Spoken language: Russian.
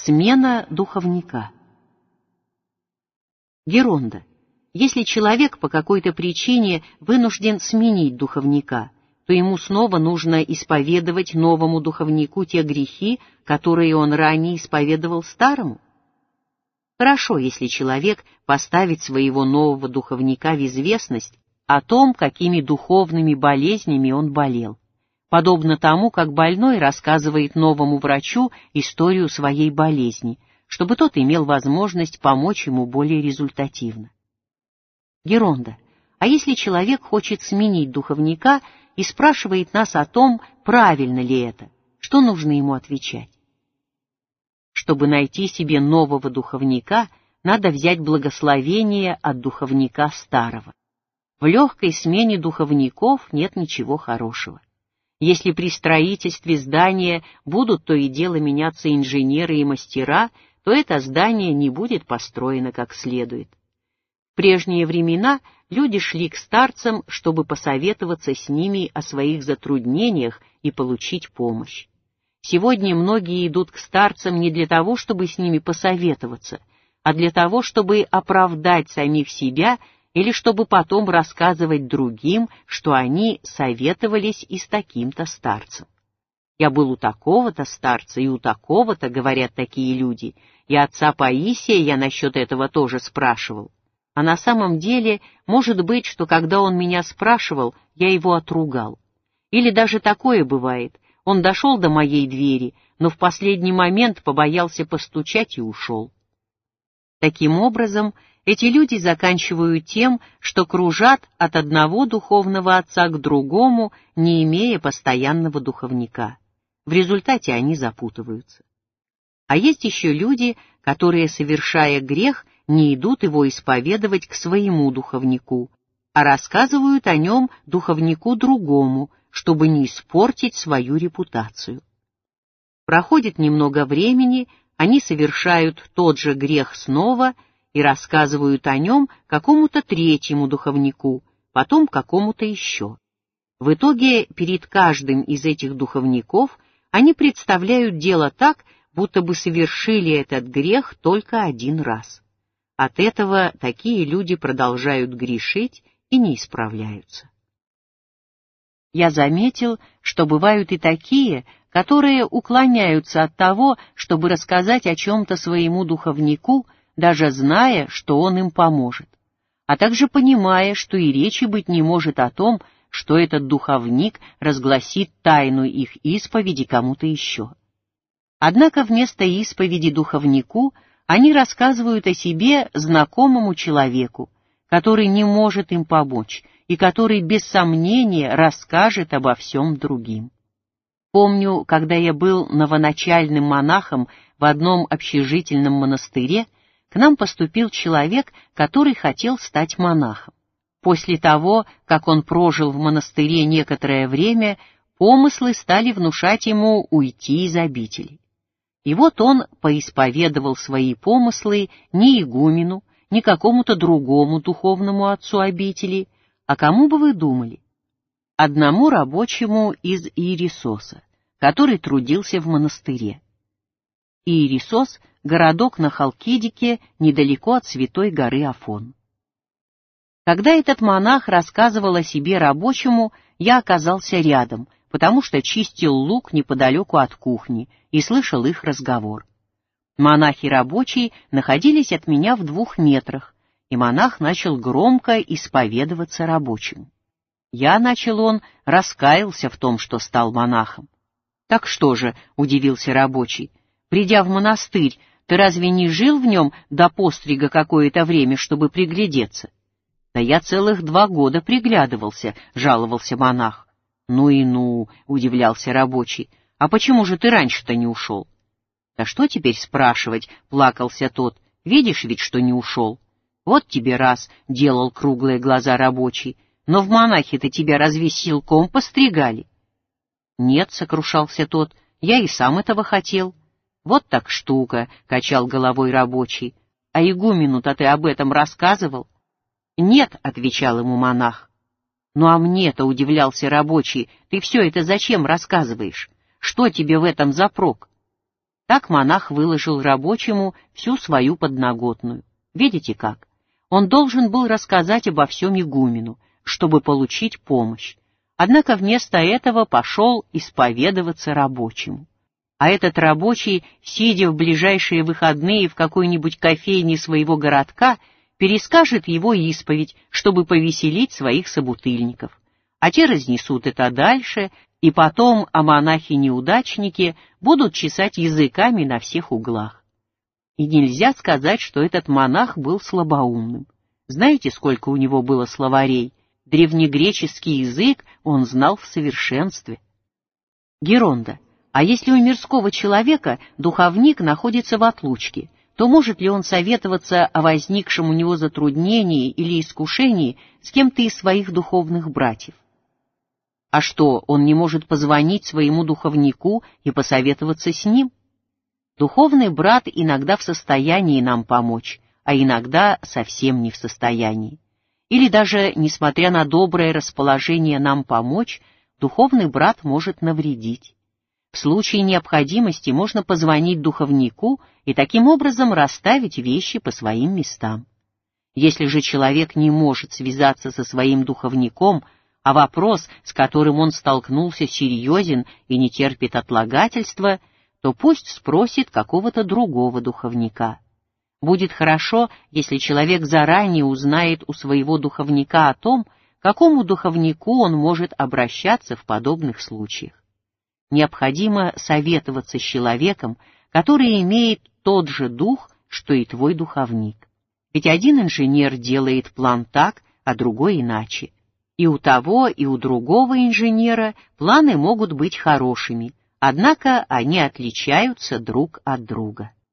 Смена духовника. Геронда. Если человек по какой-то причине вынужден сменить духовника, то ему снова нужно исповедовать новому духовнику те грехи, которые он ранее исповедовал старому? Хорошо, если человек поставит своего нового духовника в известность о том, какими духовными болезнями он болел, подобно тому, как больной рассказывает новому врачу историю своей болезни, чтобы тот имел возможность помочь ему более результативно. Геронда. А если человек хочет сменить духовника и спрашивает нас о том, правильно ли это, что нужно ему отвечать? Чтобы найти себе нового духовника, надо взять благословение от духовника старого. В легкой смене духовников нет ничего хорошего. Если при строительстве здания будут то и дело меняться инженеры и мастера, то это здание не будет построено как следует. В прежние времена люди шли к старцам, чтобы посоветоваться с ними о своих затруднениях и получить помощь. Сегодня многие идут к старцам не для того, чтобы с ними посоветоваться, а для того, чтобы оправдать самих себя или чтобы потом рассказывать другим, что они советовались и с таким-то старцем. «Я был у такого-то старца и у такого-то», — говорят такие люди, и отца Паисия я насчет этого тоже спрашивал. А на самом деле, может быть, что когда он меня спрашивал, я его отругал. Или даже такое бывает, он дошел до моей двери, но в последний момент побоялся постучать и ушел. Таким образом, эти люди заканчивают тем, что кружат от одного духовного отца к другому, не имея постоянного духовника. В результате они запутываются. А есть еще люди, которые, совершая грех, не идут его исповедовать к своему духовнику, а рассказывают о нем духовнику другому, чтобы не испортить свою репутацию. Проходит немного времени, они совершают тот же грех снова и рассказывают о нем какому-то третьему духовнику, потом какому-то еще. В итоге перед каждым из этих духовников они представляют дело так, будто бы совершили этот грех только один раз. От этого такие люди продолжают грешить и не исправляются. Я заметил, что бывают и такие, которые уклоняются от того, чтобы рассказать о чем-то своему духовнику, даже зная, что он им поможет, а также понимая, что и речи быть не может о том, что этот духовник разгласит тайну их исповеди кому-то еще. Однако вместо исповеди духовнику они рассказывают о себе знакомому человеку, который не может им помочь и который без сомнения расскажет обо всем другим. Помню, когда я был новоначальным монахом в одном общежительном монастыре, к нам поступил человек, который хотел стать монахом. После того, как он прожил в монастыре некоторое время, помыслы стали внушать ему уйти из обители. И вот он поисповедовал свои помыслы не игумену, не какому-то другому духовному отцу обители, а кому бы вы думали? Одному рабочему из Иерисоса, который трудился в монастыре. Иерисос — городок на Халкидике, недалеко от святой горы Афон. Когда этот монах рассказывал о себе рабочему, я оказался рядом, потому что чистил лук неподалеку от кухни и слышал их разговор. Монах и рабочий находились от меня в 2 метрах, и монах начал громко исповедоваться рабочему. Я, начал он, раскаялся в том, что стал монахом. «Так что же?» — удивился рабочий. «Придя в монастырь, ты разве не жил в нем до пострига какое-то время, чтобы приглядеться?» «Да я целых 2 года приглядывался», — жаловался монах. «Ну и ну», — удивлялся рабочий, — «а почему же ты раньше-то не ушел?» «Да что теперь спрашивать?» — плакался тот. «Видишь ведь, что не ушел». «Вот тебе раз», — делал круглые глаза рабочий, — «но в монахи-то тебя разве силком постригали?» «Нет», — сокрушался тот, — «я и сам этого хотел». «Вот так штука», — качал головой рабочий. «А игумену-то ты об этом рассказывал?» «Нет», — отвечал ему монах. «Ну а мне-то, — удивлялся рабочий, — ты все это зачем рассказываешь? Что тебе в этом за прок?» Так монах выложил рабочему всю свою подноготную. Видите как? Он должен был рассказать обо всем игумену, чтобы получить помощь. Однако вместо этого пошел исповедоваться рабочему. А этот рабочий, сидя в ближайшие выходные в какой-нибудь кофейне своего городка, перескажет его исповедь, чтобы повеселить своих собутыльников. А те разнесут это дальше, и потом о монахе-неудачнике будут чесать языками на всех углах. И нельзя сказать, что этот монах был слабоумным. Знаете, сколько у него было словарей? Древнегреческий язык он знал в совершенстве. Геронда. А если у мирского человека духовник находится в отлучке, то может ли он советоваться о возникшем у него затруднении или искушении с кем-то из своих духовных братьев? А что, он не может позвонить своему духовнику и посоветоваться с ним? Духовный брат иногда в состоянии нам помочь, а иногда совсем не в состоянии. Или даже, несмотря на доброе расположение нам помочь, духовный брат может навредить. В случае необходимости можно позвонить духовнику и таким образом расставить вещи по своим местам. Если же человек не может связаться со своим духовником, а вопрос, с которым он столкнулся, серьезен и не терпит отлагательства, то пусть спросит какого-то другого духовника. Будет хорошо, если человек заранее узнает у своего духовника о том, к какому духовнику он может обращаться в подобных случаях. Необходимо советоваться с человеком, который имеет тот же дух, что и твой духовник. Ведь один инженер делает план так, а другой иначе. И у того, и у другого инженера планы могут быть хорошими, однако они отличаются друг от друга.